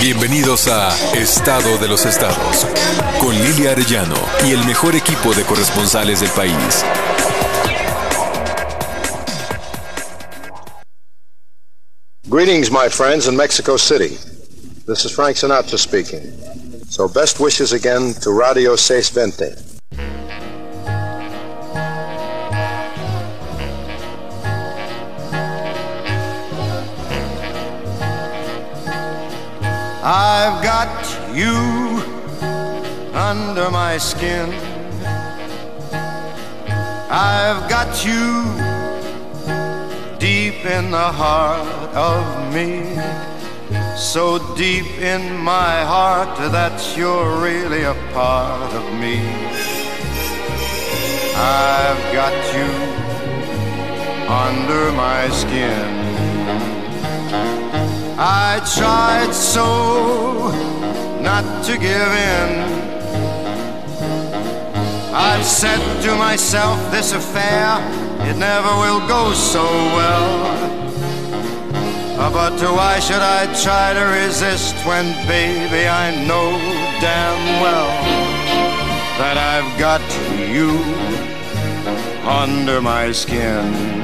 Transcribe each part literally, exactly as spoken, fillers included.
Bienvenidos a Estado de los Estados, con Lilia Arellano y el mejor equipo de corresponsales del país. Greetings, my friends in Mexico City. This is Frank Sinatra speaking. So best wishes again to Radio seis veinte. I've got you under my skin. I've got you deep in the heart of me. So deep in my heart that you're really a part of me. I've got you under my skin. I tried so not to give in. I've said to myself, this affair, it never will go so well. But why should I try to resist when, baby, I know damn well that I've got you under my skin.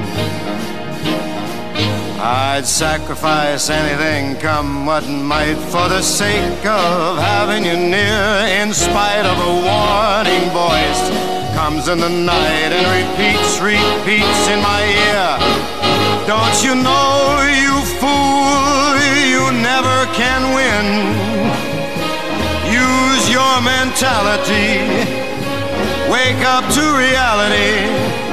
I'd sacrifice anything, come what might, for the sake of having you near, in spite of a warning voice comes in the night and repeats, repeats in my ear. Don't you know, you fool, you never can win. Use your mentality, wake up to reality.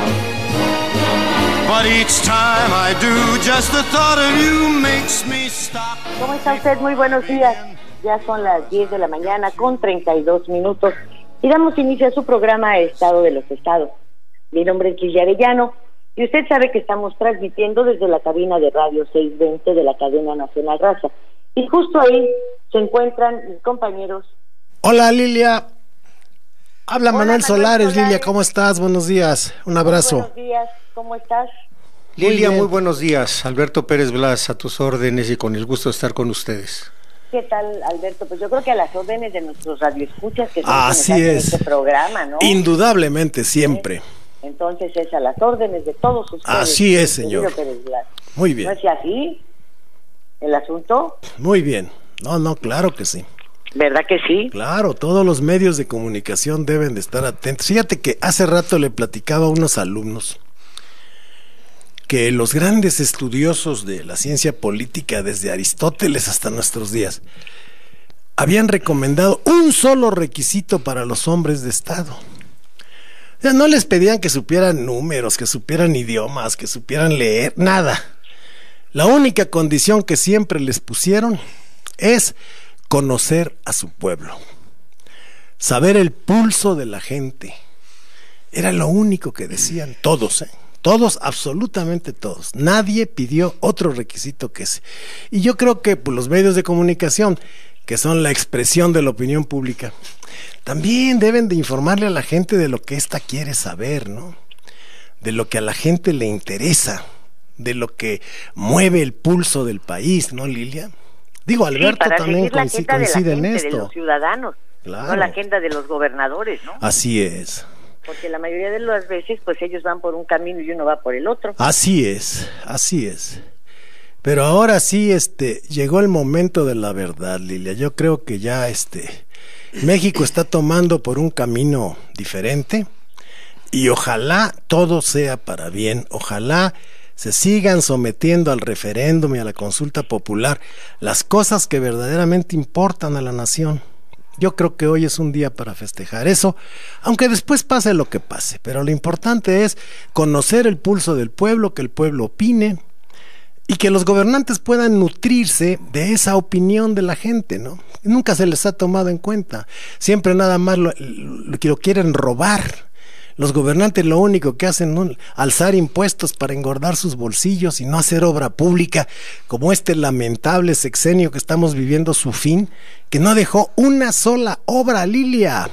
But each time I do, just the thought of you makes me stop. ¿Cómo está usted? Muy buenos días. Ya son las diez de la mañana con treinta y dos minutos y damos inicio a su programa Estado de los Estados. Mi nombre es Lilia Arellano y usted sabe que estamos transmitiendo desde la cabina de Radio seis veinte de la cadena nacional Raza. Y justo ahí se encuentran mis compañeros. Hola, Lilia. Habla Hola, Manuel, Manuel Solares. Solares. Lilia, ¿cómo estás? Buenos días. Un abrazo. Buenos días. ¿Cómo estás? Lilia, muy, muy buenos días. Alberto Pérez Blas, a tus órdenes y con el gusto de estar con ustedes. ¿Qué tal, Alberto? Pues yo creo que a las órdenes de nuestros radioescuchas que son Así quienes hacen es. este programa, ¿no? Indudablemente, siempre. ¿Eh? Entonces es a las órdenes de todos ustedes. Así es, señor. Pérez Blas. Muy bien. ¿No es así el asunto? Muy bien. No, no, claro que sí. ¿Verdad que sí? Claro, todos los medios de comunicación deben de estar atentos. Fíjate que hace rato le platicaba a unos alumnos que los grandes estudiosos de la ciencia política, desde Aristóteles hasta nuestros días, habían recomendado un solo requisito para los hombres de Estado. O sea, no les pedían que supieran números, que supieran idiomas, que supieran leer, nada. La única condición que siempre les pusieron es conocer a su pueblo, saber el pulso de la gente. Era lo único que decían todos, ¿eh? Todos, absolutamente todos. Nadie pidió otro requisito que ese. Y yo creo que pues, los medios de comunicación, que son la expresión de la opinión pública, también deben de informarle a la gente de lo que ésta quiere saber, ¿no? De lo que a la gente le interesa, de lo que mueve el pulso del país, ¿no, Lilia? Digo, Alberto sí, también la coincide, agenda coincide de la en gente, esto. de los ciudadanos, Claro. no la agenda de los gobernadores, ¿no? Así es. Porque la mayoría de las veces, pues ellos van por un camino y uno va por el otro. Así es, así es. Pero ahora sí, este, llegó el momento de la verdad, Lilia. Yo creo que ya, este, México está tomando por un camino diferente y ojalá todo sea para bien. Ojalá se sigan sometiendo al referéndum y a la consulta popular las cosas que verdaderamente importan a la nación. Yo creo que hoy es un día para festejar eso, aunque después pase lo que pase, pero lo importante es conocer el pulso del pueblo, que el pueblo opine y que los gobernantes puedan nutrirse de esa opinión de la gente, ¿no? Nunca se les ha tomado en cuenta, siempre nada más lo, lo, lo quieren robar. Los gobernantes lo único que hacen es ¿no? alzar impuestos para engordar sus bolsillos y no hacer obra pública, como este lamentable sexenio que estamos viviendo su fin, que no dejó una sola obra, Lilia.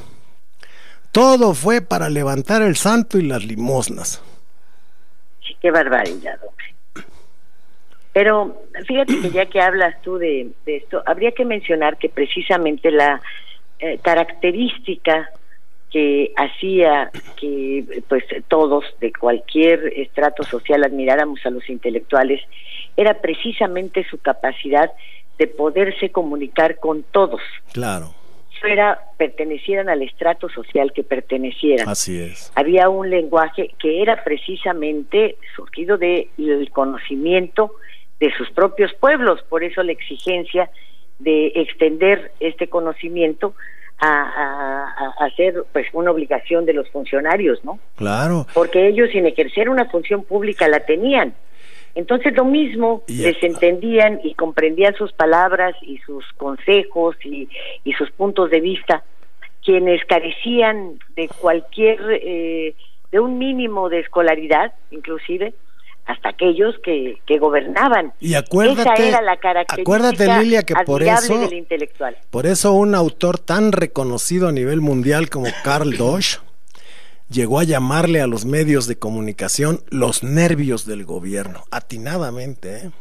Todo fue para levantar el santo y las limosnas. Sí, qué barbaridad, hombre. Pero fíjate que ya que hablas tú de, de esto, habría que mencionar que precisamente la eh, característica que hacía que pues todos de cualquier estrato social admiráramos a los intelectuales era precisamente su capacidad de poderse comunicar con todos. Claro. Fuera, pertenecieran al estrato social que pertenecieran. Así es. Había un lenguaje que era precisamente surgido del conocimiento de sus propios pueblos, por eso la exigencia de extender este conocimiento a, a, a hacer pues una obligación de los funcionarios, ¿no? Claro. Porque ellos sin ejercer una función pública la tenían. Entonces lo mismo, Y- les entendían y comprendían sus palabras y sus consejos y, y sus puntos de vista, quienes carecían de cualquier, eh, de un mínimo de escolaridad, inclusive, hasta aquellos que, que gobernaban. Y acuérdate, Esa era la característica acuérdate, Lilia, que por admirable eso, del intelectual. por eso un autor tan reconocido a nivel mundial como Carl Dosch llegó a llamarle a los medios de comunicación los nervios del gobierno, atinadamente, ¿eh?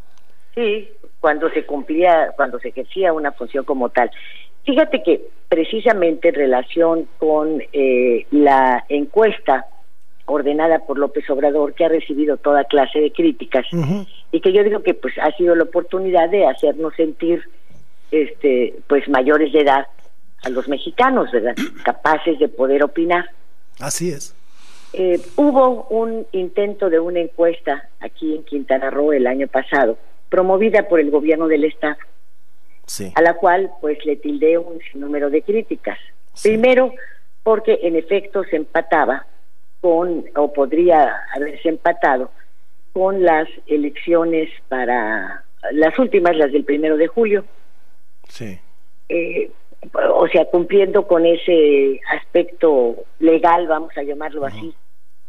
Sí, cuando se cumplía, cuando se ejercía una función como tal. Fíjate que precisamente en relación con eh, la encuesta ordenada por López Obrador, que ha recibido toda clase de críticas, Uh-huh. y que yo digo que pues ha sido la oportunidad de hacernos sentir este pues mayores de edad a los mexicanos, ¿verdad? Capaces de poder opinar. Así es. Eh, hubo un intento de una encuesta aquí en Quintana Roo el año pasado, promovida por el gobierno del estado, Sí. a la cual pues le tildé un sinnúmero de críticas. Sí. Primero, porque en efecto se empataba con, o podría haberse empatado, con las elecciones para las últimas, las del primero de julio. Sí. Eh, o sea, cumpliendo con ese aspecto legal, vamos a llamarlo uh-huh. así,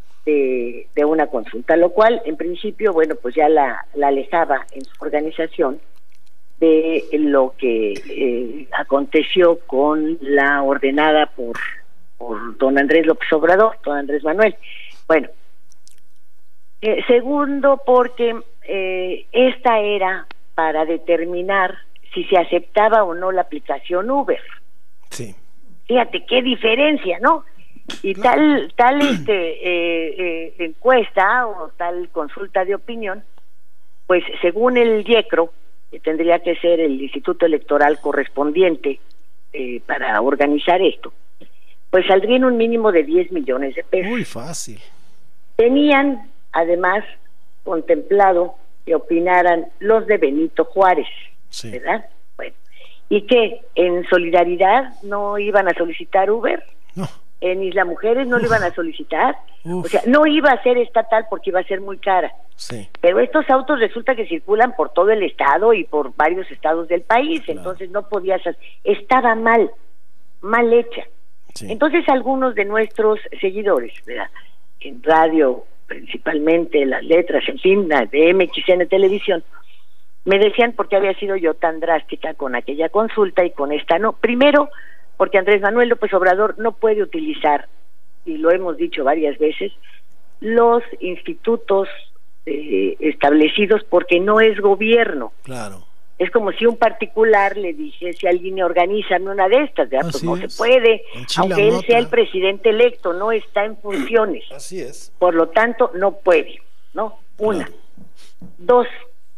de, de una consulta, lo cual en principio, bueno, pues ya la, la alejaba en su organización de lo que eh, aconteció con la ordenada por, por don Andrés López Obrador, don Andrés Manuel. Bueno, eh, segundo, porque eh, esta era para determinar si se aceptaba o no la aplicación Uber. Sí. Fíjate qué diferencia, ¿no? Y tal tal este eh, eh, encuesta o tal consulta de opinión, pues según el IECRO, que tendría que ser el instituto electoral correspondiente eh, para organizar esto, pues saldrían un mínimo de diez millones de pesos. Muy fácil. Tenían además contemplado que opinaran los de Benito Juárez, Sí. ¿verdad? Bueno, y que en solidaridad no iban a solicitar Uber, No. en Isla Mujeres no lo iban a solicitar, Uf. o sea, no iba a ser estatal porque iba a ser muy cara. Sí. Pero estos autos resulta que circulan por todo el estado y por varios estados del país, Claro. entonces no podía ser, estaba mal, mal hecha. Sí. Entonces algunos de nuestros seguidores, ¿verdad?, en radio principalmente, las letras, en fin, de M X N Televisión, me decían por qué había sido yo tan drástica con aquella consulta y con esta no. Primero, porque Andrés Manuel López Obrador no puede utilizar, y lo hemos dicho varias veces, los institutos eh, establecidos porque no es gobierno. Claro. Es como si un particular le dijese a alguien, organízame una de estas, ¿verdad? Pues Así no es. se puede, Enchila aunque él nota. sea el presidente electo, no está en funciones. Así es. Por lo tanto, no puede, ¿no? Una. Claro. Dos,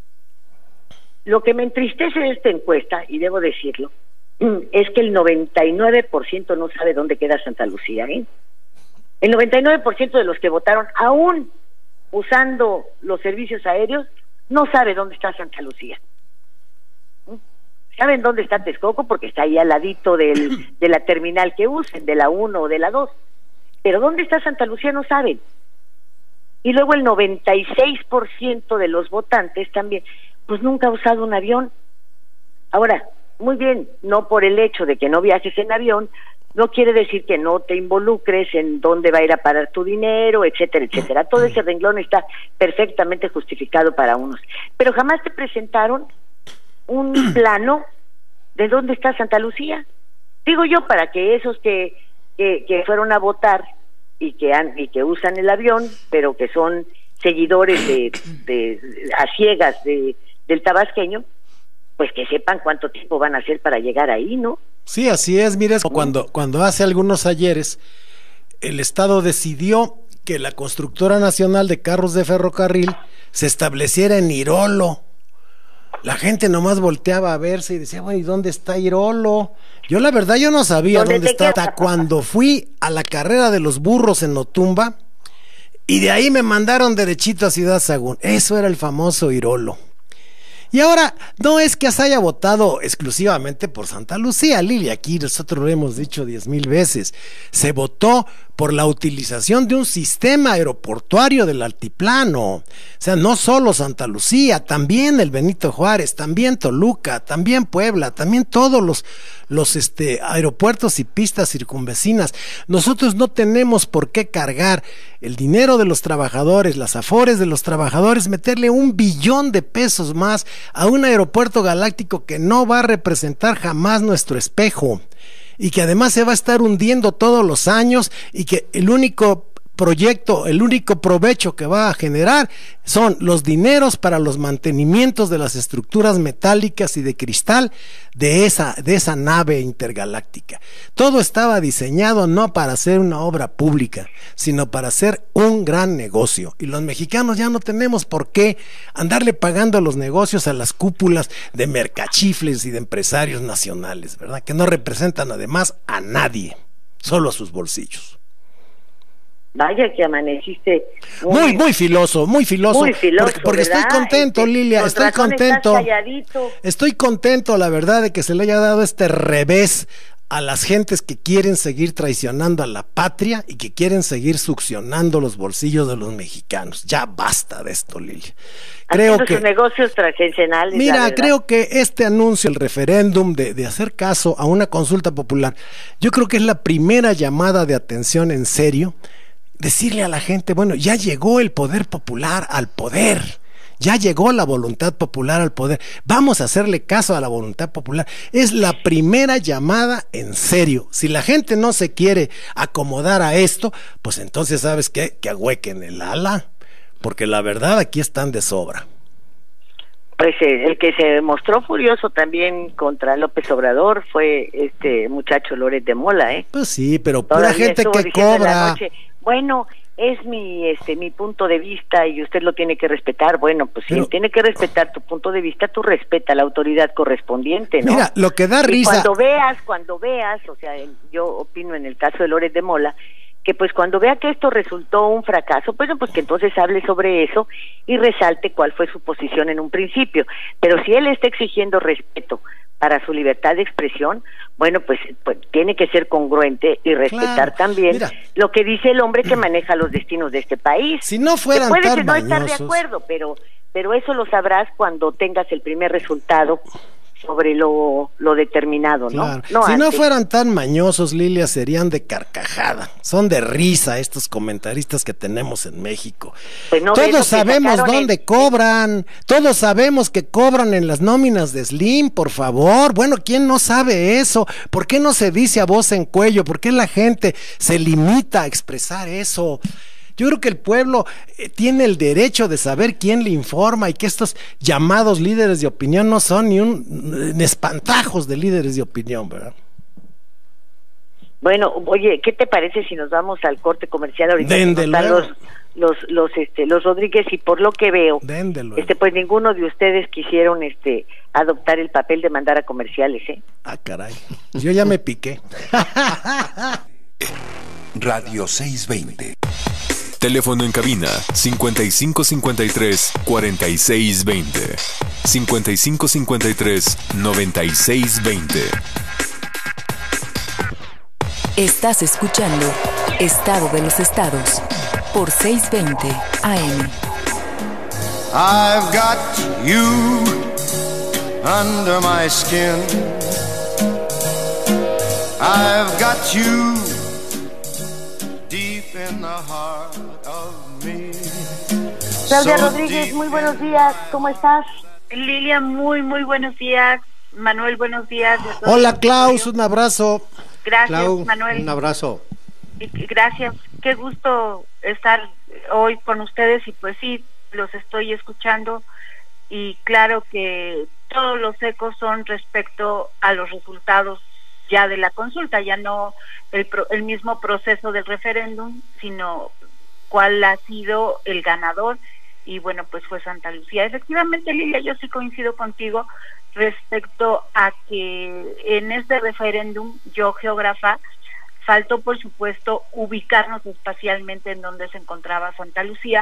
lo que me entristece de esta encuesta, y debo decirlo, es que el noventa y nueve por ciento no sabe dónde queda Santa Lucía, ¿eh? El noventa y nueve por ciento de los que votaron, aún usando los servicios aéreos, no sabe dónde está Santa Lucía. ¿Mm? ¿Saben dónde está Texcoco? Porque está ahí al ladito del, de la terminal que usen, de la uno o de la dos. Pero ¿dónde está Santa Lucía? No saben. Y luego el noventa y seis por ciento de los votantes también, pues nunca ha usado un avión. Ahora, muy bien, no por el hecho de que no viajes en avión, no quiere decir que no te involucres en dónde va a ir a parar tu dinero, etcétera, etcétera. Todo ese renglón está perfectamente justificado para unos. Pero jamás te presentaron un plano de dónde está Santa Lucía. Digo yo, para que esos que, que, que fueron a votar y que han, y que usan el avión, pero que son seguidores de, de, de a ciegas de, del tabasqueño, pues que sepan cuánto tiempo van a hacer para llegar ahí, ¿no? Sí, así es. Mire, cuando, cuando hace algunos ayeres el Estado decidió que la Constructora Nacional de Carros de Ferrocarril se estableciera en Irolo. La gente nomás volteaba a verse y decía, bueno, ¿y dónde está Irolo? Yo la verdad yo no sabía dónde, dónde está, hasta cuando fui a la carrera de los burros en Otumba, y de ahí me mandaron derechito a Ciudad Sagún. Eso era el famoso Irolo. Y ahora, no es que se haya votado exclusivamente por Santa Lucía, Lili, aquí nosotros lo hemos dicho diez mil veces, se votó por la utilización de un sistema aeroportuario del altiplano, o sea, no solo Santa Lucía, también el Benito Juárez, también Toluca, también Puebla, también todos los, los este, aeropuertos y pistas circunvecinas. Nosotros no tenemos por qué cargar el dinero de los trabajadores, las afores de los trabajadores, meterle un billón de pesos más a un aeropuerto galáctico que no va a representar jamás nuestro espejo, y que además se va a estar hundiendo todos los años, y que el único proyecto, el único provecho que va a generar son los dineros para los mantenimientos de las estructuras metálicas y de cristal de esa, de esa nave intergaláctica. Todo estaba diseñado no para hacer una obra pública, sino para hacer un gran negocio, y los mexicanos ya no tenemos por qué andarle pagando los negocios a las cúpulas de mercachifles y de empresarios nacionales, ¿verdad? Que no representan además a nadie, solo a sus bolsillos. Vaya que amaneciste muy, muy, muy filoso, muy filoso, muy filoso, porque, porque estoy contento, este, Lilia, estoy contento, estoy contento, la verdad, de que se le haya dado este revés a las gentes que quieren seguir traicionando a la patria y que quieren seguir succionando los bolsillos de los mexicanos. Ya basta de esto, Lilia. Creo Haciendo que sus negocios transgeneracionales. Mira, creo que este anuncio, el referéndum de, de hacer caso a una consulta popular, yo creo que es la primera llamada de atención en serio. Decirle a la gente, bueno, ya llegó el poder popular al poder, ya llegó la voluntad popular al poder, vamos a hacerle caso a la voluntad popular. Es la primera llamada en serio. Si la gente no se quiere acomodar a esto, pues entonces, ¿sabes qué? Que ahuequen el ala, porque la verdad aquí están de sobra. Pues eh, el que se mostró furioso también contra López Obrador fue este muchacho Loret de Mola, ¿eh? Pues sí, pero pura gente que cobra. Bueno, es mi este mi punto de vista y usted lo tiene que respetar. Bueno, pues si él tiene que respetar tu punto de vista, tú respeta la autoridad correspondiente, ¿no? Mira, lo que da y risa. Cuando veas, cuando veas, o sea, yo opino en el caso de Loret de Mola, que pues cuando vea que esto resultó un fracaso, pues, pues que entonces hable sobre eso y resalte cuál fue su posición en un principio. Pero si él está exigiendo respeto para su libertad de expresión, bueno, pues, pues tiene que ser congruente y respetar claro, también mira, lo que dice el hombre que maneja los destinos de este país. Si no fueran puedes tan no mañosos. estar de acuerdo, pero pero eso lo sabrás cuando tengas el primer resultado sobre lo, lo determinado, ¿no? Claro. no si antes. no fueran tan mañosos, Lilia, serían de carcajada. Son de risa estos comentaristas que tenemos en México. Pues no, todos sabemos dónde en... cobran, todos sabemos que cobran en las nóminas de Slim, por favor. Bueno, ¿quién no sabe eso? ¿Por qué no se dice a voz en cuello? ¿Por qué la gente se limita a expresar eso? Yo creo que el pueblo eh, tiene el derecho de saber quién le informa, y que estos llamados líderes de opinión no son ni un ni espantajos de líderes de opinión, ¿verdad? Bueno, oye, ¿qué te parece si nos vamos al corte comercial ahorita? Déndelo. Los, los, los, este, los Rodríguez, y por lo que veo, Déndelo. este, pues ninguno de ustedes quisieron, este, adoptar el papel de mandar a comerciales, ¿eh? Ah, caray. Yo ya me piqué. Radio seiscientos veinte. Teléfono en cabina cincuenta y cinco cincuenta y tres cuarenta y seis veinte. cincuenta y cinco cincuenta y tres noventa y seis veinte. Estás escuchando Estado de los Estados por seiscientos veinte A M. I've got you under my skin. I've got you deep in the heart of me. Claudia Rodríguez, muy buenos días, ¿cómo estás? Lilia, muy, muy buenos días. Manuel, buenos días. Hola, Klaus, un abrazo. Gracias, Clau, Manuel. un abrazo. Gracias, qué gusto estar hoy con ustedes y pues sí, los estoy escuchando y claro que todos los ecos son respecto a los resultados ya de la consulta, ya no el, pro, el mismo proceso del referéndum, sino cuál ha sido el ganador, y bueno, pues fue Santa Lucía. Efectivamente, Lilia, yo sí coincido contigo respecto a que en este referéndum, yo geógrafa, faltó por supuesto ubicarnos espacialmente en donde se encontraba Santa Lucía,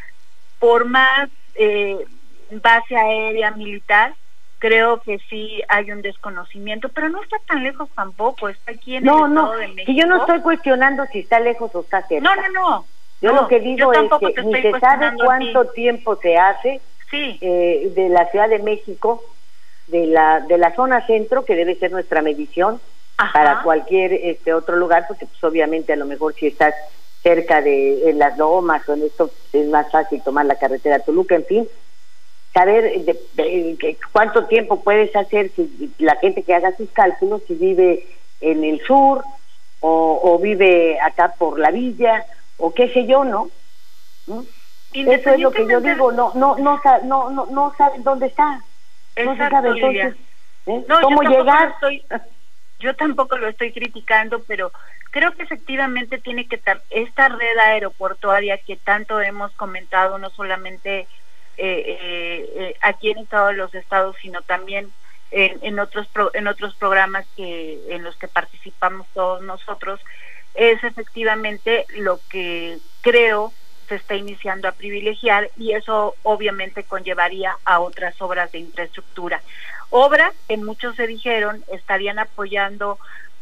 por más eh, base aérea militar, creo que sí hay un desconocimiento, pero no está tan lejos tampoco, está aquí en no, el no, Estado de México. No, no, yo no estoy cuestionando si está lejos o está cerca. No, no, no. Yo no, lo que digo es que ni se sabe cuánto tiempo se hace sí. eh, de la Ciudad de México, de la de la zona centro, que debe ser nuestra medición, Ajá. para cualquier este otro lugar, porque pues obviamente a lo mejor si estás cerca de en las lomas o en esto es más fácil tomar la carretera Toluca, en fin, saber de, de, de cuánto tiempo puedes hacer, si la gente que haga sus cálculos, si vive en el sur o, o vive acá por la villa o qué sé yo, ¿no? ¿Mm? Eso es lo que yo digo, no no no no no, no saben dónde está. Exacto, no se sabe entonces ¿eh? no, cómo yo llegar. Estoy, yo tampoco lo estoy criticando, pero creo que efectivamente tiene que estar esta red aeroportuaria que tanto hemos comentado, no solamente eh, eh, aquí en Estado de los Estados, sino también en, en otros pro, en otros programas que en los que participamos todos nosotros, es efectivamente lo que creo se está iniciando a privilegiar, y eso obviamente conllevaría a otras obras de infraestructura. Obras que muchos se dijeron estarían apoyando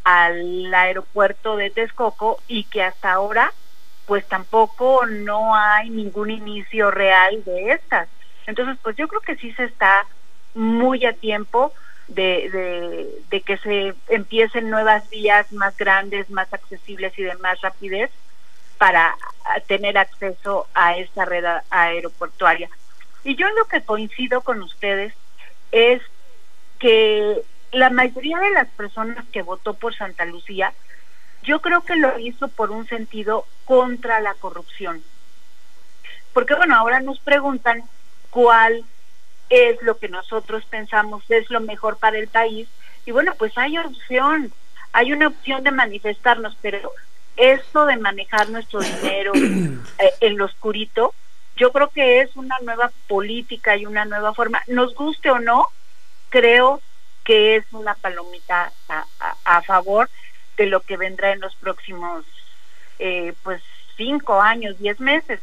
al aeropuerto de Texcoco y que hasta ahora pues tampoco no hay ningún inicio real de estas. Entonces pues yo creo que sí se está muy a tiempo de, de, de que se empiecen nuevas vías más grandes, más accesibles y de más rapidez para tener acceso a esta red aeroportuaria. Y yo en lo que coincido con ustedes es que la mayoría de las personas que votó por Santa Lucía, yo creo que lo hizo por un sentido contra la corrupción. Porque bueno, ahora nos preguntan cuál es lo que nosotros pensamos es lo mejor para el país, y bueno, pues hay opción, hay una opción de manifestarnos, pero esto de manejar nuestro dinero eh, en lo oscurito, yo creo que es una nueva política y una nueva forma, nos guste o no, creo que es una palomita a, a, a favor de lo que vendrá en los próximos eh, pues cinco años, diez meses.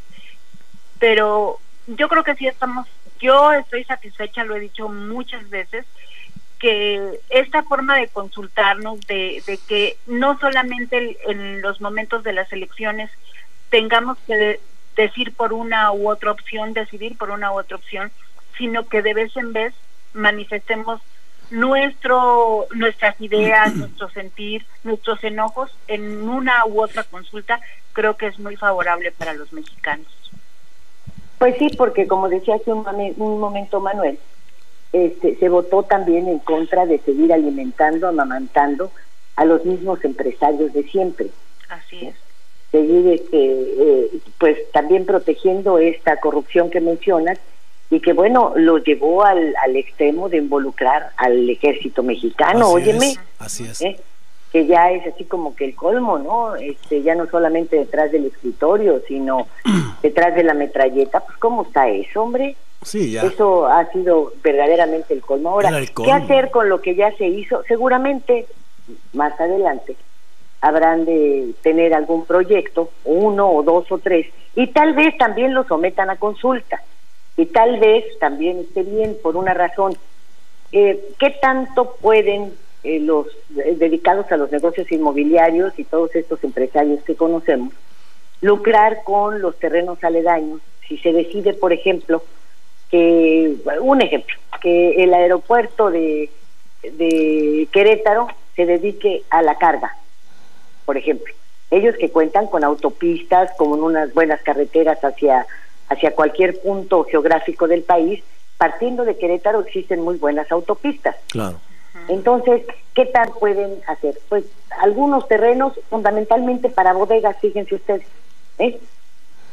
Pero yo creo que sí estamos, yo estoy satisfecha, lo he dicho muchas veces, que esta forma de consultarnos, de, de que no solamente en los momentos de las elecciones tengamos que de, decir por una u otra opción, decidir por una u otra opción, sino que de vez en vez manifestemos nuestro nuestras ideas, nuestro sentir, nuestros enojos en una u otra consulta, creo que es muy favorable para los mexicanos. Pues sí, porque como decía hace un, un momento Manuel, este, se votó también en contra de seguir alimentando, amamantando a los mismos empresarios de siempre. Así es. Seguir este, eh, pues también protegiendo esta corrupción que mencionas, y que bueno, lo llevó al, al extremo de involucrar al ejército mexicano, así óyeme, es, así es. ¿eh? Que ya es así como que el colmo, ¿no? Este, ya no solamente detrás del escritorio, sino detrás de la metralleta. Pues ¿cómo está eso, hombre? Sí, ya. Eso ha sido verdaderamente el colmo. Ahora, el colmo. ¿Qué hacer con lo que ya se hizo? Seguramente, más adelante, habrán de tener algún proyecto, uno o dos o tres, y tal vez también lo sometan a consulta. Y tal vez también esté bien por una razón. Eh, ¿Qué tanto pueden eh, los eh, dedicados a los negocios inmobiliarios y todos estos empresarios que conocemos lucrar con los terrenos aledaños? Si se decide, por ejemplo, que, un ejemplo, que el aeropuerto de, de Querétaro se dedique a la carga, por ejemplo. Ellos que cuentan con autopistas, con unas buenas carreteras hacia... hacia cualquier punto geográfico del país, partiendo de Querétaro existen muy buenas autopistas. Claro. Entonces, ¿qué tal pueden hacer? Pues algunos terrenos fundamentalmente para bodegas, fíjense ustedes, ¿eh?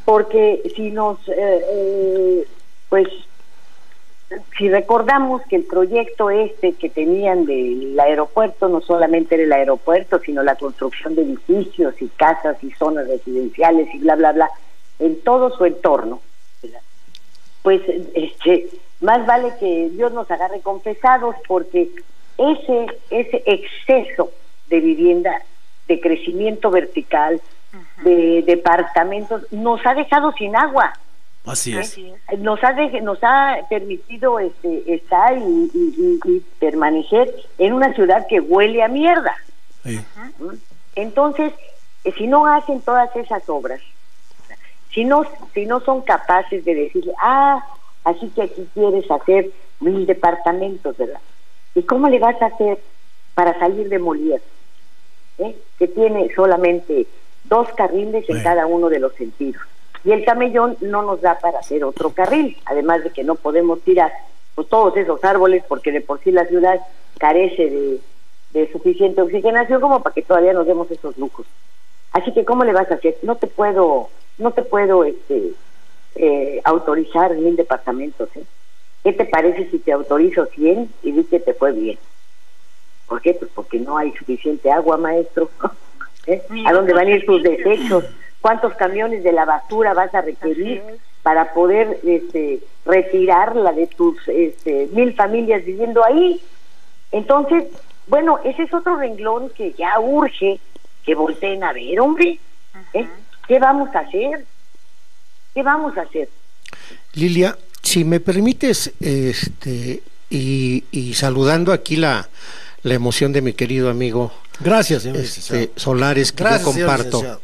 porque si nos, eh, eh, pues, si recordamos que el proyecto este que tenían del aeropuerto no solamente era el aeropuerto, sino la construcción de edificios y casas y zonas residenciales y bla, bla, bla, en todo su entorno, ¿verdad? Pues este, más vale que Dios nos agarre confesados, porque ese, ese exceso de vivienda, de crecimiento vertical, uh-huh. de departamentos, nos ha dejado sin agua. Así es. Nos ha, de, nos ha permitido este, estar y, y, y, y permanecer en una ciudad que huele a mierda. Sí. Entonces, si no hacen todas esas obras, si no, si no son capaces de decirle, ah, así que aquí quieres hacer mil departamentos, ¿verdad? ¿Y cómo le vas a hacer para salir de Molière? ¿Eh? Que tiene solamente dos carriles en sí. cada uno de los sentidos. Y el camellón no nos da para hacer otro carril, además de que no podemos tirar pues todos esos árboles, porque de por sí la ciudad carece de, de suficiente oxigenación como para que todavía nos demos esos lujos. Así que ¿cómo le vas a hacer? No te puedo, no te puedo este eh, autorizar mil departamentos, ¿eh? ¿Qué te parece si te autorizo cien y di que te fue bien? ¿Por qué? Pues porque no hay suficiente agua, maestro. ¿Eh? ¿A dónde van a ir tus desechos? ¿Cuántos camiones de la basura vas a requerir para poder este, retirarla de tus este, mil familias viviendo ahí? Entonces, bueno, ese es otro renglón que ya urge que volteen a ver, hombre. ¿Eh? ¿Qué vamos a hacer? ¿Qué vamos a hacer? Lilia, si me permites, este y, y saludando aquí la, la emoción de mi querido amigo. Gracias, señor este, Solares, que Gracias, yo comparto.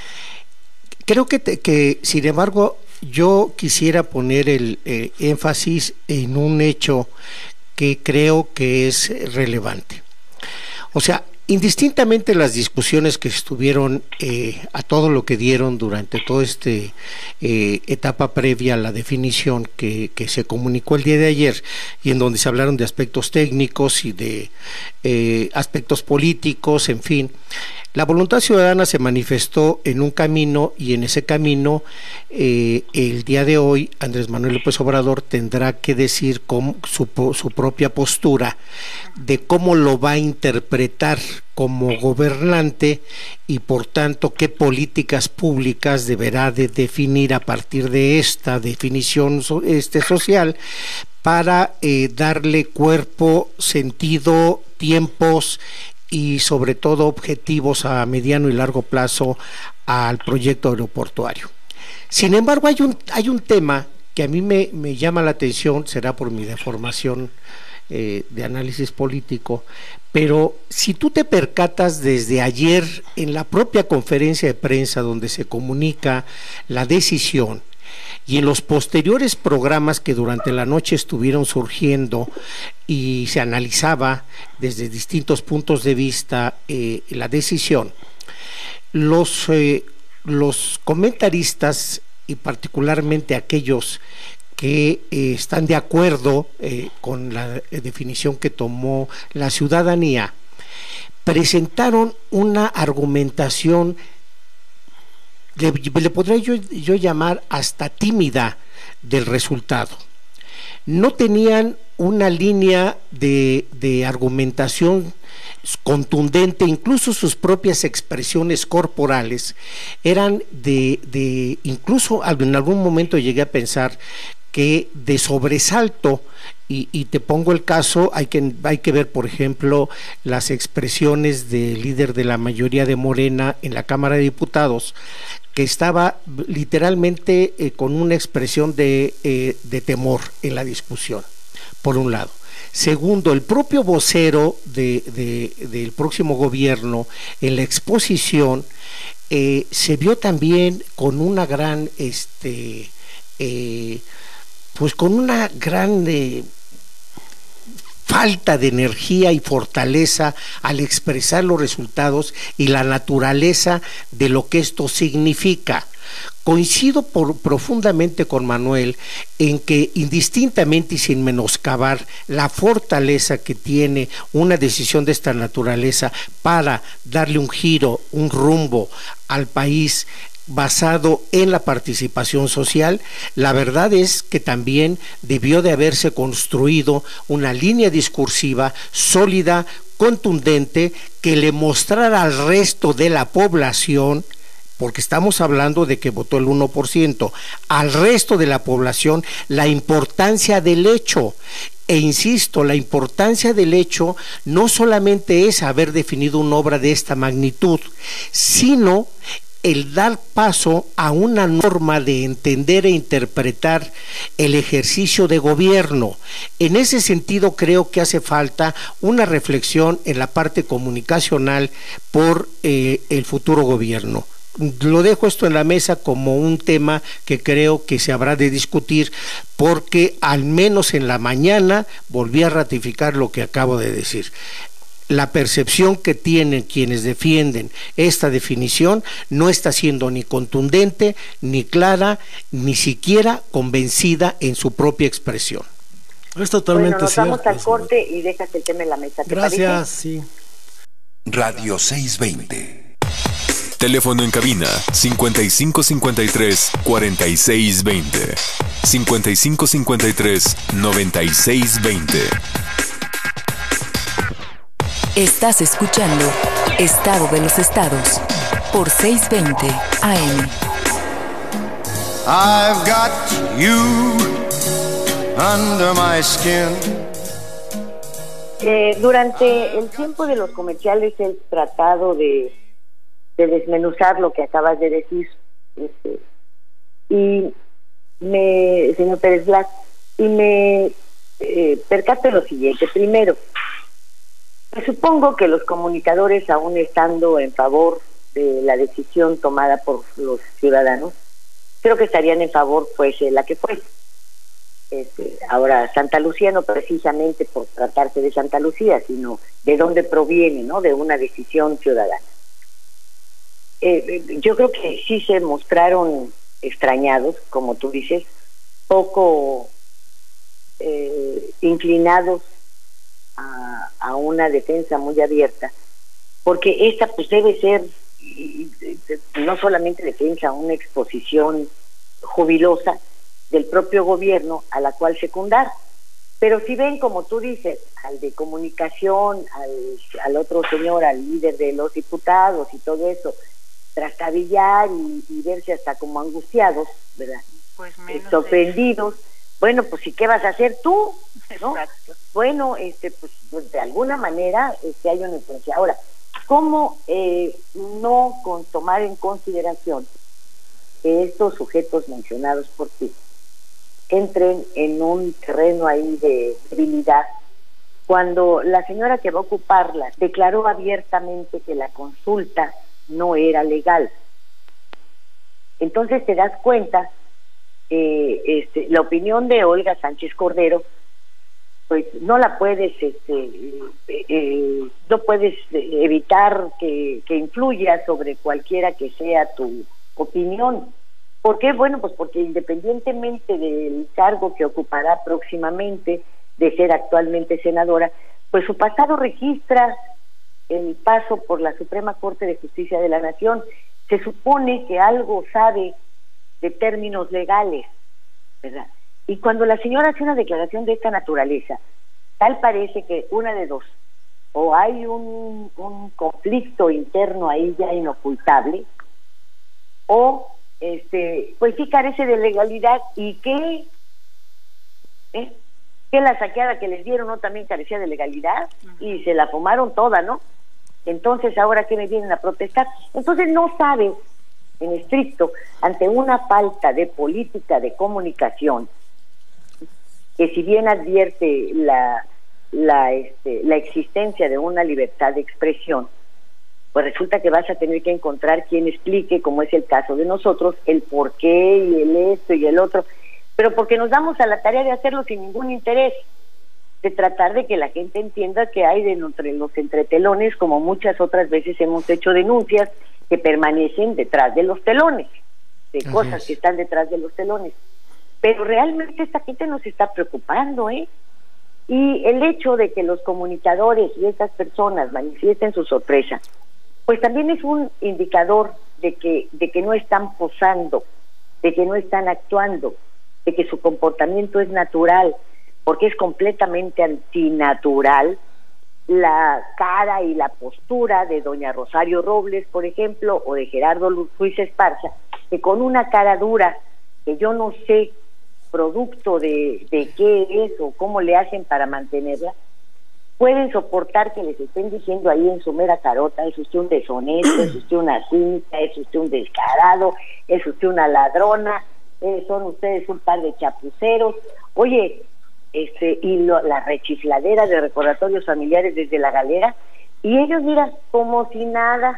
Creo que, te, que, sin embargo, yo quisiera poner el eh, énfasis en un hecho que creo que es relevante. O sea, indistintamente las discusiones que estuvieron eh, a todo lo que dieron durante toda esta eh, etapa previa a la definición que, que se comunicó el día de ayer, y en donde se hablaron de aspectos técnicos y de eh, aspectos políticos, en fin, la voluntad ciudadana se manifestó en un camino, y en ese camino eh, el día de hoy Andrés Manuel López Obrador tendrá que decir cómo, su, su propia postura de cómo lo va a interpretar como gobernante, y por tanto qué políticas públicas deberá de definir a partir de esta definición este, social para eh, darle cuerpo, sentido, tiempos y sobre todo objetivos a mediano y largo plazo al proyecto aeroportuario. Sin embargo, hay un, hay un tema que a mí me, me llama la atención, será por mi deformación eh, de análisis político, pero si tú te percatas desde ayer en la propia conferencia de prensa donde se comunica la decisión, y en los posteriores programas que durante la noche estuvieron surgiendo y se analizaba desde distintos puntos de vista eh, la decisión, los, eh, los comentaristas, y particularmente aquellos que eh, están de acuerdo eh, con la eh, definición que tomó la ciudadanía, presentaron una argumentación, le, le podría yo, yo llamar hasta tímida, del resultado. No tenían una línea de, de argumentación contundente, incluso sus propias expresiones corporales eran de, de incluso en algún momento llegué a pensar que de sobresalto, y, y te pongo el caso, hay que, hay que ver por ejemplo las expresiones del líder de la mayoría de Morena en la Cámara de Diputados, que estaba literalmente eh, con una expresión de, eh, de temor en la discusión, por un lado. Segundo, el propio vocero de, de, del próximo gobierno en la exposición eh, se vio también con una gran, este, eh, pues con una gran eh, falta de energía y fortaleza al expresar los resultados y la naturaleza de lo que esto significa. Coincido por, profundamente con Manuel en que indistintamente y sin menoscabar la fortaleza que tiene una decisión de esta naturaleza para darle un giro, un rumbo al país basado en la participación social. La verdad es que también debió de haberse construido una línea discursiva sólida, contundente, que le mostrara al resto de la población, porque estamos hablando de que votó el uno por ciento, al resto de la población la importancia del hecho. E insisto, la importancia del hecho no solamente es haber definido una obra de esta magnitud, sino el dar paso a una norma de entender e interpretar el ejercicio de gobierno. En ese sentido, creo que hace falta una reflexión en la parte comunicacional por eh, el futuro gobierno. Lo dejo esto en la mesa como un tema que creo que se habrá de discutir, porque al menos en la mañana volví a ratificar lo que acabo de decir. La percepción que tienen quienes defienden esta definición no está siendo ni contundente, ni clara, ni siquiera convencida en su propia expresión. Es totalmente bueno, nos cierto. Vamos al corte y déjate el tema en la mesa. ¿Te Gracias, parece? sí. Radio seiscientos veinte. Teléfono en cabina cincuenta y cinco cincuenta y tres cuarenta y seis veinte. cincuenta y cinco cincuenta y tres noventa y seis veinte. Estás escuchando Estado de los Estados por seiscientos veinte A M. I've got you under my skin. Eh, durante el tiempo de los comerciales he tratado de, de desmenuzar lo que acabas de decir, este, y me, señor Pérez Blas, y me eh, percato lo siguiente. Primero, supongo que los comunicadores, aún estando en favor de la decisión tomada por los ciudadanos, creo que estarían en favor, pues, eh, la que fue. Este, ahora, Santa Lucía no precisamente por tratarse de Santa Lucía, sino de dónde proviene, ¿no?, de una decisión ciudadana. Eh, yo creo que sí se mostraron extrañados, como tú dices, poco eh, inclinados a, a una defensa muy abierta, porque esta pues debe ser no solamente defensa, una exposición jubilosa del propio gobierno a la cual secundar. Pero si ven, como tú dices, al de comunicación, al, al otro señor, al líder de los diputados y todo eso, trastabillar y, y verse hasta como angustiados, ¿verdad? Pues menos sorprendidos. De... Bueno, pues ¿y qué vas a hacer tú? ¿No? Exacto. Bueno, este, pues, pues de alguna manera este, hay una influencia. Ahora, ¿cómo eh, no con tomar en consideración que estos sujetos mencionados por ti entren en un terreno ahí de debilidad, cuando la señora que va a ocuparla declaró abiertamente que la consulta no era legal? Entonces te das cuenta que este, la opinión de Olga Sánchez Cordero, pues no la puedes, este, eh, eh, no puedes evitar que, que influya sobre cualquiera que sea tu opinión. ¿Por qué? Bueno, pues porque independientemente del cargo que ocupará próximamente, de ser actualmente senadora, pues su pasado registra el paso por la Suprema Corte de Justicia de la Nación. Se supone que algo sabe de términos legales, ¿verdad? Y cuando la señora hace una declaración de esta naturaleza, tal parece que una de dos, o hay un, un conflicto interno ahí ya inocultable, o este, pues sí carece de legalidad. ¿Y qué? ¿Eh? ¿Que la saqueada que les dieron no también carecía de legalidad? Uh-huh. Y se la fumaron toda, ¿no? Entonces, ¿ahora qué me vienen a protestar? Entonces no sabes, en estricto, ante una falta de política de comunicación, que si bien advierte la, la, este, la existencia de una libertad de expresión, pues resulta que vas a tener que encontrar quien explique, como es el caso de nosotros, el por qué y el esto y el otro, pero porque nos damos a la tarea de hacerlo sin ningún interés, de tratar de que la gente entienda que hay de entre los entretelones, como muchas otras veces hemos hecho denuncias que permanecen detrás de los telones, de Así cosas es. que están detrás de los telones. Pero realmente esta gente nos está preocupando, ¿eh? Y el hecho de que los comunicadores y estas personas manifiesten su sorpresa, pues también es un indicador de que, de que no están posando, de que no están actuando, de que su comportamiento es natural, porque es completamente antinatural la cara y la postura de doña Rosario Robles, por ejemplo, o de Gerardo Ruiz Esparza, que con una cara dura, que yo no sé producto de, de qué es o cómo le hacen para mantenerla, pueden soportar que les estén diciendo ahí en su mera carota: es usted un deshonesto, es usted una cínica, es usted un descarado, es usted una ladrona, eh, son ustedes un par de chapuceros. Oye, este y lo, la rechifladera de recordatorios familiares desde la galera, y ellos, mira, como si nada,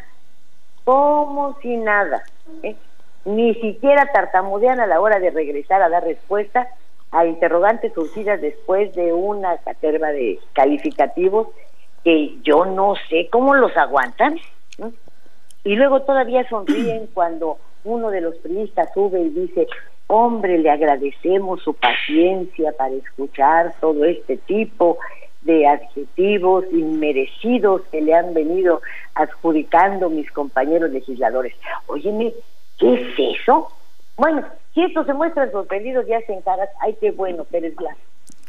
como si nada, ¿eh? Ni siquiera tartamudean a la hora de regresar a dar respuesta a interrogantes surgidas después de una caterva de calificativos que yo no sé cómo los aguantan, ¿no? Y luego todavía sonríen cuando uno de los priistas sube y dice: hombre, le agradecemos su paciencia para escuchar todo este tipo de adjetivos inmerecidos que le han venido adjudicando mis compañeros legisladores. Óyeme, ¿qué es eso? Bueno, si estos se muestran sorprendidos y hacen caras, ay, qué bueno, Pérez Blas,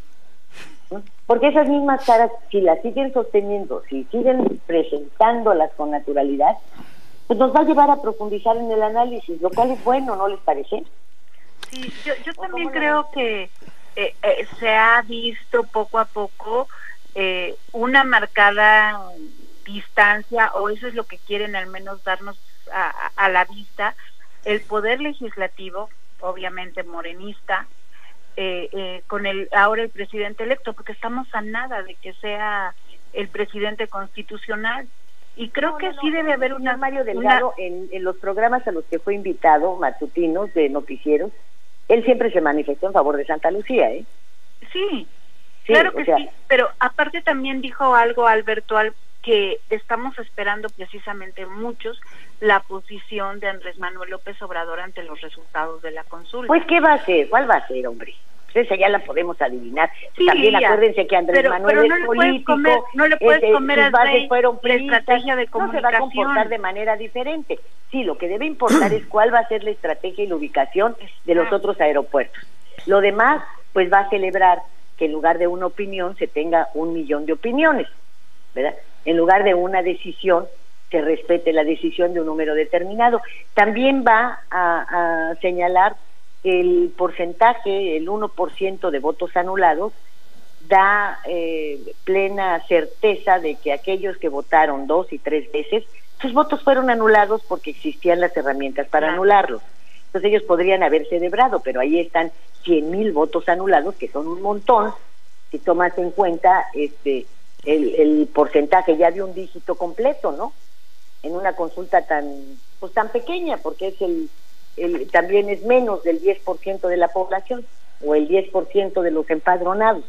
¿no? Porque esas mismas caras, si las siguen sosteniendo, si siguen presentándolas con naturalidad, pues nos va a llevar a profundizar en el análisis, lo cual es bueno, ¿no les parece? Sí, yo, yo también creo que eh, eh, se ha visto poco a poco eh, una marcada distancia, o eso es lo que quieren al menos darnos a, a la vista, el poder legislativo, obviamente morenista, eh, eh, con el ahora el presidente electo, porque estamos a nada de que sea el presidente constitucional. Y creo no, que no, sí no, debe haber una... Mario Delgado, una... en, en los programas a los que fue invitado, matutinos, de noticieros, él siempre se manifestó en favor de Santa Lucía, ¿eh? Sí, sí, claro que sea... sí, pero aparte también dijo algo, Alberto, al que estamos esperando precisamente muchos, la posición de Andrés Manuel López Obrador ante los resultados de la consulta. Pues, ¿qué va a hacer? ¿Cuál va a ser, hombre? Esa ya la podemos adivinar. Sí, También ya. Acuérdense que Andrés pero, Manuel pero no es político, comer, no le puedes este, comer al rey fueron la estrategia de comunicación. No se va a comportar de manera diferente. Sí, lo que debe importar es cuál va a ser la estrategia y la ubicación de los otros aeropuertos. Lo demás, pues va a celebrar que en lugar de una opinión se tenga un millón de opiniones, ¿verdad? En lugar de una decisión, se respete la decisión de un número determinado. También va a, a señalar que el porcentaje, el uno por ciento de votos anulados, da eh, plena certeza de que aquellos que votaron dos y tres veces, sus votos fueron anulados porque existían las herramientas para claro. anularlos. Entonces ellos podrían haber celebrado, pero ahí están cien mil votos anulados, que son un montón, si tomas en cuenta este el, el porcentaje ya de un dígito completo, ¿no? En una consulta tan pues tan pequeña, porque es el, el también es menos del diez por ciento de la población, o el diez por ciento de los empadronados.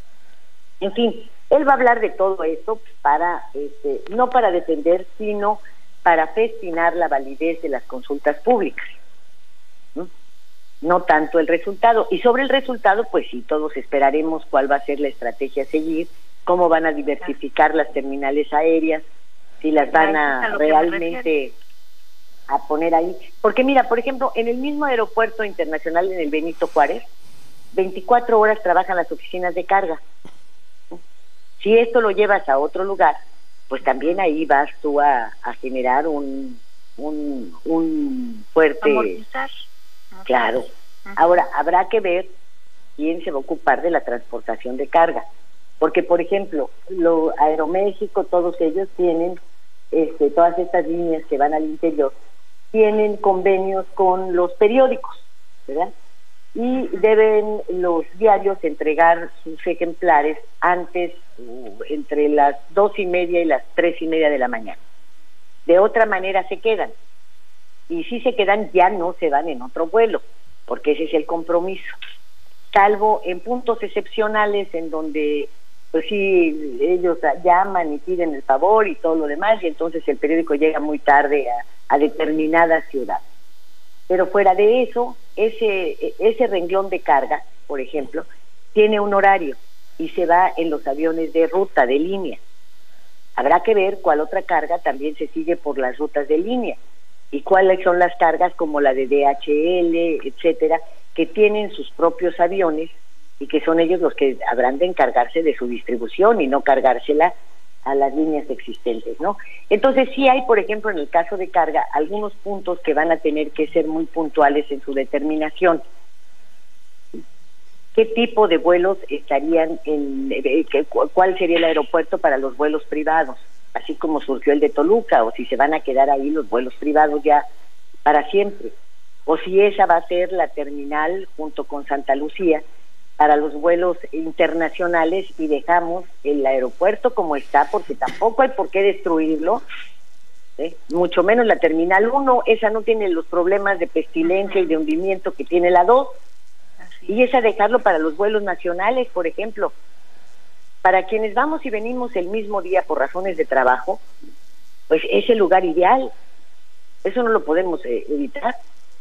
En fin, él va a hablar de todo esto para, este, no para defender, sino para festinar la validez de las consultas públicas, ¿no? No tanto el resultado. Y sobre el resultado, pues sí, todos esperaremos cuál va a ser la estrategia a seguir, cómo van a diversificar las terminales aéreas, si las van a realmente a poner ahí. Porque mira, por ejemplo, en el mismo aeropuerto internacional, en el Benito Juárez, veinticuatro horas trabajan las oficinas de carga. Si esto lo llevas a otro lugar, pues también ahí vas tú a, a generar un un, un fuerte... Amortizar. Claro. Uh-huh. Ahora, habrá que ver quién se va a ocupar de la transportación de carga. Porque, por ejemplo, lo, Aeroméxico, todos ellos tienen, este, todas estas líneas que van al interior, tienen convenios con los periódicos, ¿verdad? Y deben los diarios entregar sus ejemplares antes, uh, entre las dos y media y las tres y media de la mañana. De otra manera se quedan. Y si se quedan, ya no se van en otro vuelo, porque ese es el compromiso. Salvo en puntos excepcionales en donde, pues sí, ellos llaman y piden el favor y todo lo demás, y entonces el periódico llega muy tarde a, a determinada ciudad. Pero fuera de eso, ese ese renglón de carga, por ejemplo, tiene un horario y se va en los aviones de ruta, de línea. Habrá que ver cuál otra carga también se sigue por las rutas de línea. y cuáles son las cargas como la de D H L, etcétera, que tienen sus propios aviones y que son ellos los que habrán de encargarse de su distribución y no cargársela a las líneas existentes, ¿no? Entonces sí hay, por ejemplo, en el caso de carga, algunos puntos que van a tener que ser muy puntuales en su determinación. ¿Qué tipo de vuelos estarían en, eh, cuál sería el aeropuerto para los vuelos privados? Así como surgió el de Toluca, o si se van a quedar ahí los vuelos privados ya para siempre, o si esa va a ser la terminal junto con Santa Lucía para los vuelos internacionales y dejamos el aeropuerto como está, porque tampoco hay por qué destruirlo, ¿eh? Mucho menos la terminal uno, esa no tiene los problemas de pestilencia y de hundimiento que tiene la dos, y esa dejarlo para los vuelos nacionales, por ejemplo. Para quienes vamos y venimos el mismo día por razones de trabajo, pues es el lugar ideal. Eso no lo podemos eh, evitar.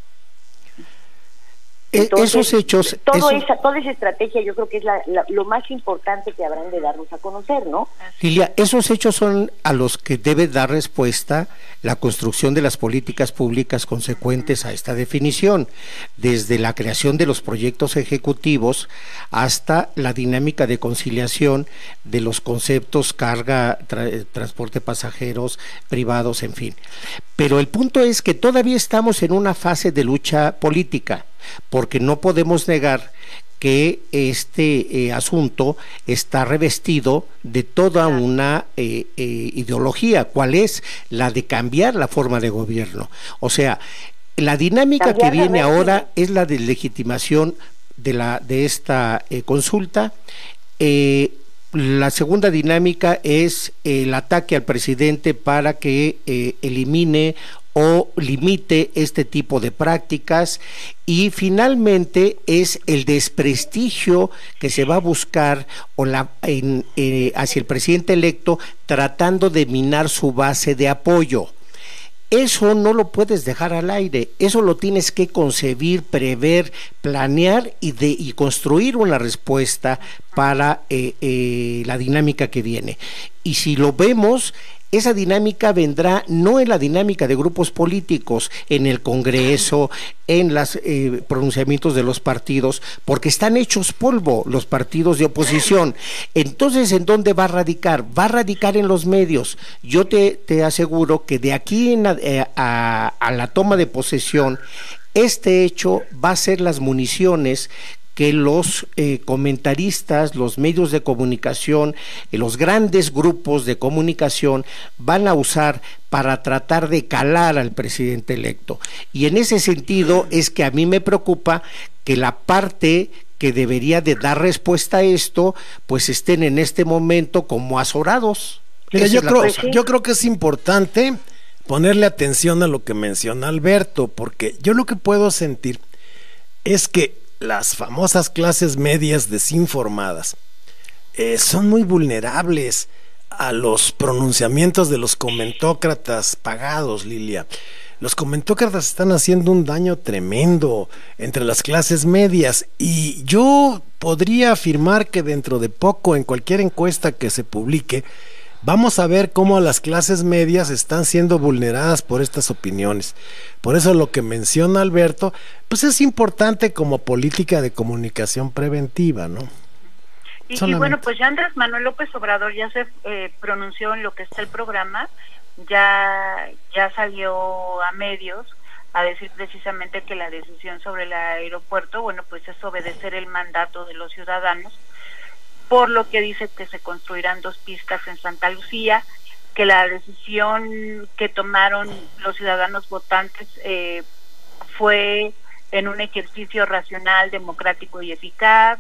Entonces, esos hechos, todo esos... Esa, toda esa estrategia yo creo que es la, la, lo más importante que habrán de darnos a conocer, ¿no? Lilia, esos hechos son a los que debe dar respuesta la construcción de las políticas públicas consecuentes a esta definición, desde la creación de los proyectos ejecutivos hasta la dinámica de conciliación de los conceptos carga, tra transporte pasajeros, privados, en fin. Pero el punto es que todavía estamos en una fase de lucha política, porque no podemos negar que este eh, asunto está revestido de toda una eh, eh, ideología. ¿Cuál es? La de cambiar la forma de gobierno. O sea, la dinámica que viene ahora es la de legitimación de, la, de esta eh, consulta. Eh, La segunda dinámica es el ataque al presidente para que eh, elimine o limite este tipo de prácticas, y finalmente es el desprestigio que se va a buscar o la, en, eh, hacia el presidente electo, tratando de minar su base de apoyo. Eso no lo puedes dejar al aire, eso lo tienes que concebir, prever, planear y, de, y construir una respuesta para eh, eh, la dinámica que viene. Y si lo vemos, esa dinámica vendrá no en la dinámica de grupos políticos, en el Congreso, en los eh, pronunciamientos de los partidos, porque están hechos polvo los partidos de oposición. Entonces, ¿en dónde va a radicar? Va a radicar en los medios. Yo te, te aseguro que de aquí en a, eh, a, a la toma de posesión, este hecho va a ser las municiones que los eh, comentaristas, los medios de comunicación, eh, los grandes grupos de comunicación van a usar para tratar de calar al presidente electo. Y en ese sentido es que a mí me preocupa que la parte que debería de dar respuesta a esto, pues estén en este momento como azorados. Mira, yo creo, yo creo que es importante ponerle atención a lo que menciona Alberto, porque yo lo que puedo sentir es que las famosas clases medias desinformadas eh, son muy vulnerables a los pronunciamientos de los comentócratas pagados, Lilia. Los comentócratas están haciendo un daño tremendo entre las clases medias, y yo podría afirmar que dentro de poco, en cualquier encuesta que se publique, vamos a ver cómo las clases medias están siendo vulneradas por estas opiniones. Por eso lo que menciona Alberto, pues es importante como política de comunicación preventiva, ¿no? Y, y bueno, pues ya Andrés Manuel López Obrador ya se eh, pronunció en lo que está el programa, ya, ya salió a medios a decir precisamente que la decisión sobre el aeropuerto, bueno, pues es obedecer el mandato de los ciudadanos, por lo que dice que se construirán dos pistas en Santa Lucía, que la decisión que tomaron los ciudadanos votantes eh, fue en un ejercicio racional, democrático y eficaz,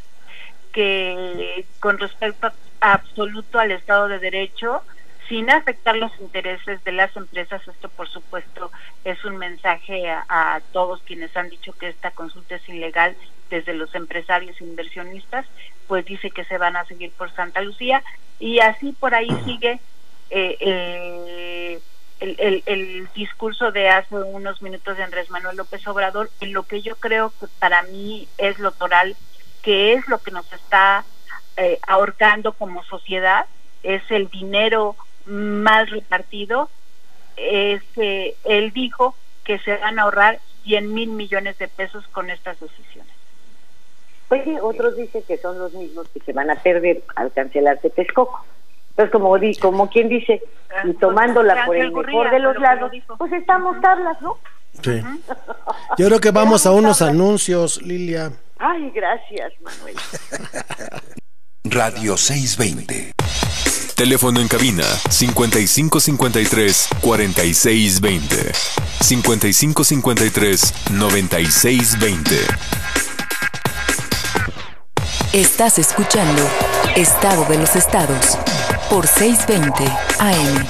que con respecto a, absoluto al Estado de Derecho, sin afectar los intereses de las empresas. Esto, por supuesto, es un mensaje a, a todos quienes han dicho que esta consulta es ilegal, desde los empresarios e inversionistas, pues dice que se van a seguir por Santa Lucía, y así por ahí sigue eh, eh, el, el, el discurso de hace unos minutos de Andrés Manuel López Obrador, en lo que yo creo que para mí es lo toral, que es lo que nos está eh, ahorcando como sociedad, es el dinero mal repartido. Es, eh, él dijo que se van a ahorrar cien mil millones de pesos con estas decisiones. Pues sí, otros dicen que son los mismos que se van a perder al cancelarse Texcoco. Entonces, como di, como quien dice, y tomándola por el mejor de los lados, pues estamos tablas, ¿no? Sí. Yo creo que vamos a unos anuncios, Lilia. Ay, gracias, Manuel. Radio seiscientos veinte. Teléfono en cabina cincuenta y cinco cincuenta y tres cuarenta y seis veinte. cincuenta y cinco cincuenta y tres noventa y seis veinte. Estás escuchando Estado de los Estados por seiscientos veinte A M.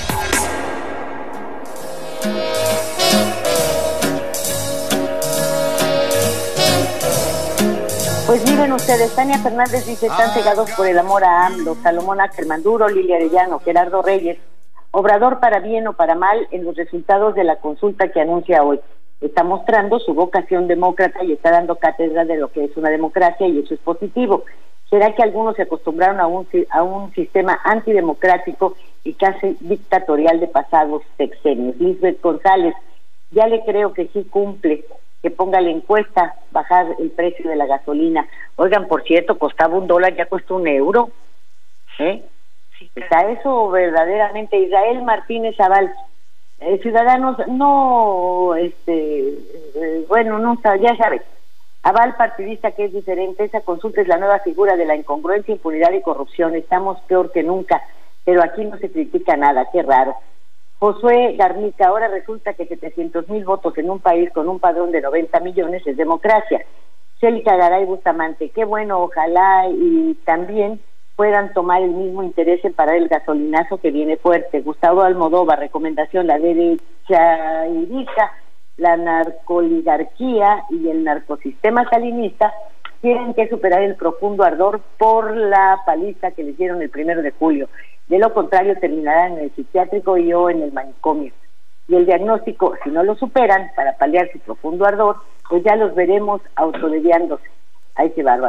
Pues miren ustedes, Tania Fernández dice: están cegados por el amor a AMLO. Salomón Ackerman Duro, Lilia Arellano, Gerardo Reyes. Obrador, para bien o para mal, en los resultados de la consulta que anuncia hoy, está mostrando su vocación demócrata y está dando cátedra de lo que es una democracia, y eso es positivo. ¿Será que algunos se acostumbraron a un, a un sistema antidemocrático y casi dictatorial de pasados sexenios? Lisbeth González: ya le creo que sí cumple, que ponga la encuesta, bajar el precio de la gasolina. Oigan, por cierto, costaba un dólar, ya cuesta un euro. ¿Eh? Sí, claro. Está eso verdaderamente. Israel Martínez Zaval, eh, Ciudadanos, no, este, eh, bueno, no, ya sabes, aval partidista que es diferente. Esa consulta es la nueva figura de la incongruencia, impunidad y corrupción. Estamos peor que nunca, pero aquí no se critica nada, qué raro. Josué Garnica: ahora resulta que setecientos mil votos en un país con un padrón de noventa millones es democracia. Célica Garay Bustamante: qué bueno, ojalá y también puedan tomar el mismo interés en parar el gasolinazo que viene fuerte. Gustavo Almodóvar: recomendación, la derecha irica, la narcoligarquía y el narcosistema salinista tienen que superar el profundo ardor por la paliza que les dieron el primero de julio. De lo contrario, terminarán en el psiquiátrico y o en el manicomio. Y el diagnóstico, si no lo superan para paliar su profundo ardor, pues ya los veremos autodeviándose. Ay, qué bárbaro.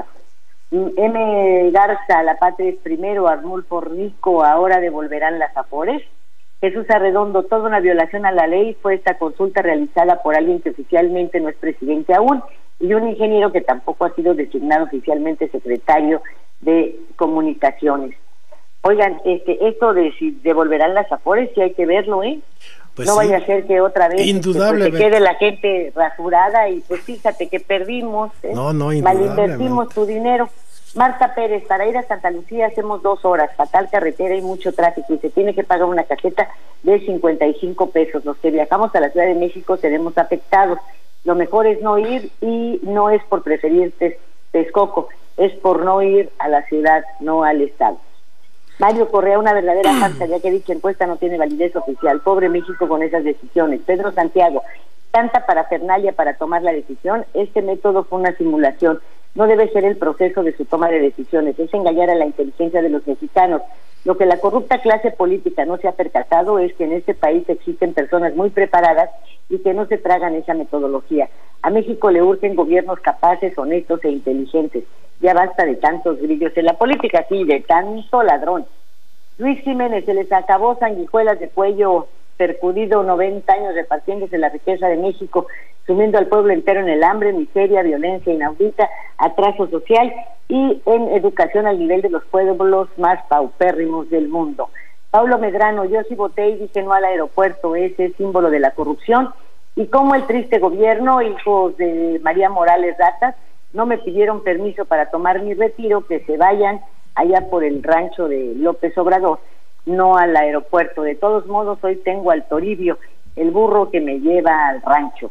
M. Garza: la patria es primero. Arnulfo Rico: ahora devolverán las afores. Jesús Arredondo: toda una violación a la ley fue esta consulta realizada por alguien que oficialmente no es presidente aún, y un ingeniero que tampoco ha sido designado oficialmente secretario de Comunicaciones. Oigan, este, esto de si devolverán las afores, sí hay que verlo, ¿eh? Pues no sí, vaya a ser que otra vez indudablemente pues, se quede la gente rasurada y pues fíjate que perdimos, ¿eh? No, no, malinvertimos tu dinero. Marta Pérez: para ir a Santa Lucía hacemos dos horas, fatal carretera y mucho tráfico, y se tiene que pagar una caseta de cincuenta y cinco pesos. Los que viajamos a la Ciudad de México seremos afectados. Lo mejor es no ir, y no es por preferir Texcoco, es por no ir a la ciudad, no al estado. Mario Correa: una verdadera farsa, ya que dicha encuesta no tiene validez oficial. Pobre México con esas decisiones. Pedro Santiago: tanta parafernalia para tomar la decisión. Este método fue una simulación. No debe ser el proceso de su toma de decisiones, es engañar a la inteligencia de los mexicanos. Lo que la corrupta clase política no se ha percatado es que en este país existen personas muy preparadas y que no se tragan esa metodología. A México le urgen gobiernos capaces, honestos e inteligentes. Ya basta de tantos grillos en la política, sí, de tanto ladrón. Luis Jiménez: se les acabó sanguijuelas de cuello percudido, noventa años repartiéndose la riqueza de México, sumiendo al pueblo entero en el hambre, miseria, violencia inaudita, atraso social y en educación al nivel de los pueblos más paupérrimos del mundo. Paulo Medrano: yo sí voté y dije no al aeropuerto, ese es símbolo de la corrupción. Y como el triste gobierno, hijos de María Morales Ratas, no me pidieron permiso para tomar mi retiro, que se vayan allá por el rancho de López Obrador, no al aeropuerto. De todos modos, hoy tengo al Toribio, el burro que me lleva al rancho.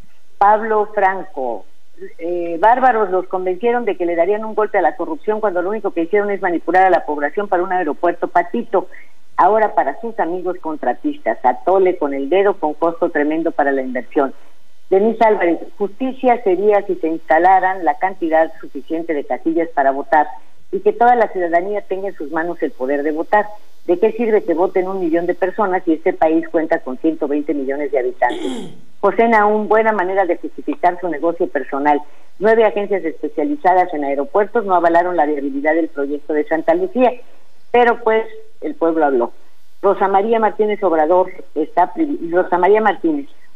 Pablo Franco: eh, bárbaros, los convencieron de que le darían un golpe a la corrupción cuando lo único que hicieron es manipular a la población para un aeropuerto patito. Ahora para sus amigos contratistas, atole con el dedo con costo tremendo para la inversión. Denise Álvarez: justicia sería si se instalaran la cantidad suficiente de casillas para votar y que toda la ciudadanía tenga en sus manos el poder de votar. ¿De qué sirve que voten un millón de personas si este país cuenta con ciento veinte millones de habitantes? José Naún: buena manera de justificar su negocio personal. Nueve agencias especializadas en aeropuertos no avalaron la viabilidad del proyecto de Santa Lucía, pero pues el pueblo habló. Rosa María Martínez Obrador está Rosa María Martínez: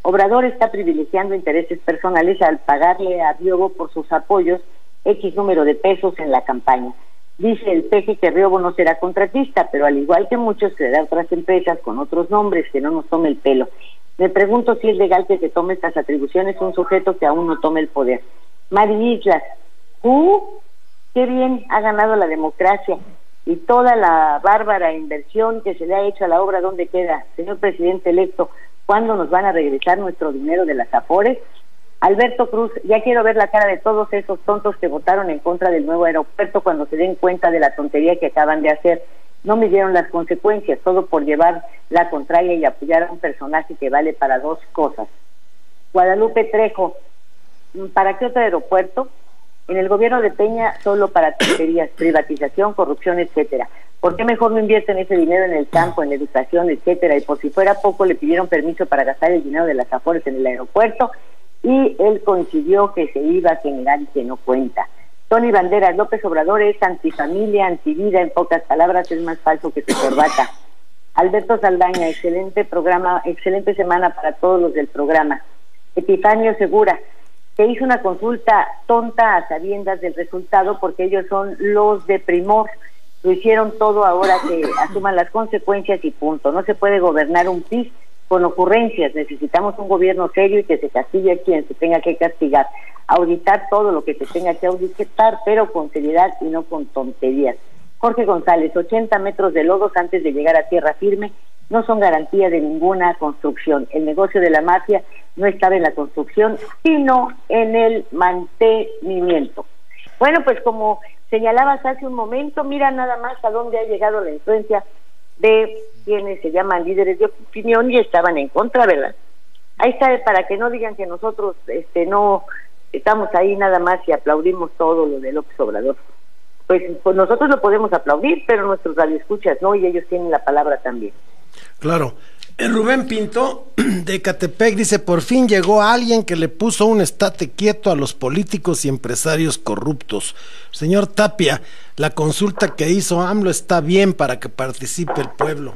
Obrador está privilegiando intereses personales al pagarle a Riobo por sus apoyos X número de pesos en la campaña. Dice el P G que Riobo no será contratista, pero al igual que muchos creerá otras empresas con otros nombres, que no nos tome el pelo. Me pregunto si es legal que se tome estas atribuciones un sujeto que aún no tome el poder. Mari Islas, ¡uh! ¡Qué bien ha ganado la democracia! Y toda la bárbara inversión que se le ha hecho a la obra, ¿dónde queda? Señor presidente electo, ¿cuándo nos van a regresar nuestro dinero de las Afores? Alberto Cruz, ya quiero ver la cara de todos esos tontos que votaron en contra del nuevo aeropuerto cuando se den cuenta de la tontería que acaban de hacer. No midieron las consecuencias, todo por llevar la contraria y apoyar a un personaje que vale para dos cosas. Guadalupe Trejo, ¿para qué otro aeropuerto? En el gobierno de Peña solo para tonterías, privatización, corrupción, etcétera. ¿Por qué mejor no invierten ese dinero en el campo, en la educación, etcétera? Y por si fuera poco, le pidieron permiso para gastar el dinero de las Afores en el aeropuerto y él coincidió que se iba a generar y que no cuenta. Tony Banderas, López Obrador es antifamilia, antivida, en pocas palabras, es más falso que su corbata. Alberto Saldaña, excelente programa, excelente semana para todos los del programa. Epifanio Segura, se hizo una consulta tonta a sabiendas del resultado porque ellos son los de Primor. Lo hicieron todo ahora que asuman las consecuencias y punto. No se puede gobernar un P I S con ocurrencias. Necesitamos un gobierno serio y que se castigue a quien se tenga que castigar. Auditar todo lo que se tenga que auditar, pero con seriedad y no con tonterías. Jorge González, ochenta metros de lodos antes de llegar a tierra firme no son garantía de ninguna construcción. El negocio de la mafia no estaba en la construcción, sino en el mantenimiento. Bueno, pues como señalabas hace un momento, mira nada más a dónde ha llegado la influencia de quienes se llaman líderes de opinión y estaban en contra, ¿verdad? Ahí está, para que no digan que nosotros este no estamos ahí nada más y aplaudimos todo lo de López Obrador. Pues, pues nosotros lo podemos aplaudir, pero nuestros radioescuchas no, y ellos tienen la palabra también. Claro. Rubén Pinto de Ecatepec dice: por fin llegó alguien que le puso un estate quieto a los políticos y empresarios corruptos. Señor Tapia, la consulta que hizo AMLO está bien para que participe el pueblo.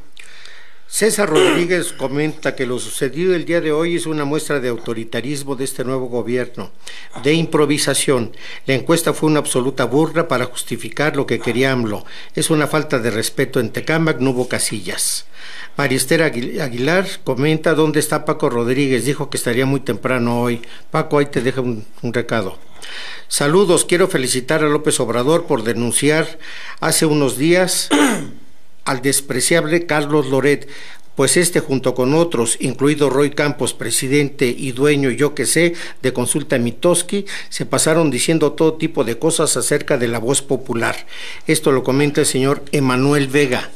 César Rodríguez comenta que lo sucedido el día de hoy es una muestra de autoritarismo de este nuevo gobierno, de improvisación. La encuesta fue una absoluta burla para justificar lo que quería AMLO. Es una falta de respeto. En Tecámac no hubo casillas. María Esther Aguilar comenta: ¿dónde está Paco Rodríguez? Dijo que estaría muy temprano hoy. Paco, ahí te deja un, un recado. Saludos, quiero felicitar a López Obrador por denunciar hace unos días al despreciable Carlos Loret, pues este junto con otros, incluido Roy Campos, presidente y dueño, yo que sé, de Consulta Mitoski, se pasaron diciendo todo tipo de cosas acerca de la voz popular. Esto lo comenta el señor Emanuel Vega.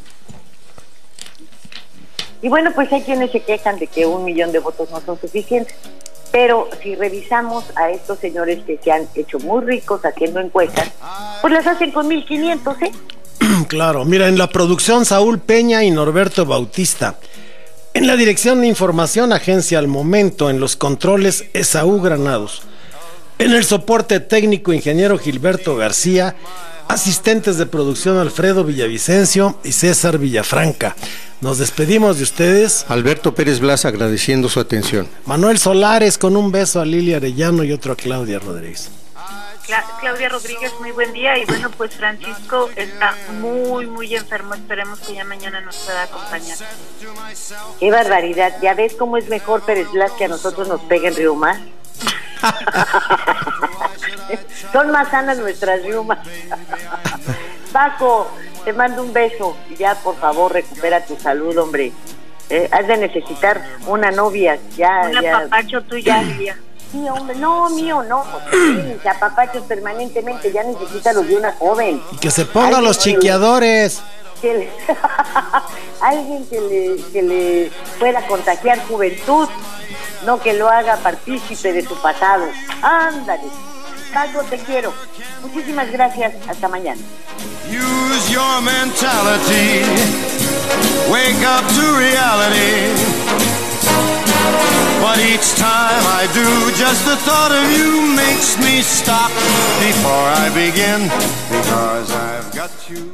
Y bueno, pues hay quienes se quejan de que un millón de votos no son suficientes, pero si revisamos a estos señores que se han hecho muy ricos haciendo encuestas, pues las hacen con mil quinientos, ¿eh? Claro, mira, en la producción Saúl Peña y Norberto Bautista, en la dirección de información Agencia Al Momento, en los controles Esaú Granados, en el soporte técnico Ingeniero Gilberto García, asistentes de producción Alfredo Villavicencio y César Villafranca. Nos despedimos de ustedes. Alberto Pérez Blas agradeciendo su atención. Manuel Solares con un beso a Lilia Arellano y otro a Claudia Rodríguez. Cla- Claudia Rodríguez, muy buen día. Y bueno, pues Francisco está muy, muy enfermo. Esperemos que ya mañana nos pueda acompañar. Qué barbaridad. ¿Ya ves cómo es mejor Pérez Blas que a nosotros nos peguen riumas? Son más sanas nuestras riumas. Paco, te mando un beso y ya por favor recupera tu salud, hombre. Eh, has de necesitar una novia ya. Un ya. apapacho tuyo, Lilia. Sí, hombre, no, mío, no. Sí, apapachos permanentemente, ya necesita los de una joven. Y que se pongan los chiqueadores. Que le, alguien que le, que le pueda contagiar juventud, no que lo haga partícipe de su pasado. Ándale. Paco, te quiero. Muchísimas gracias. Hasta mañana. Use your mentality. Wake up to reality. But each time I do, just the thought of you makes me stop before I begin. Because I've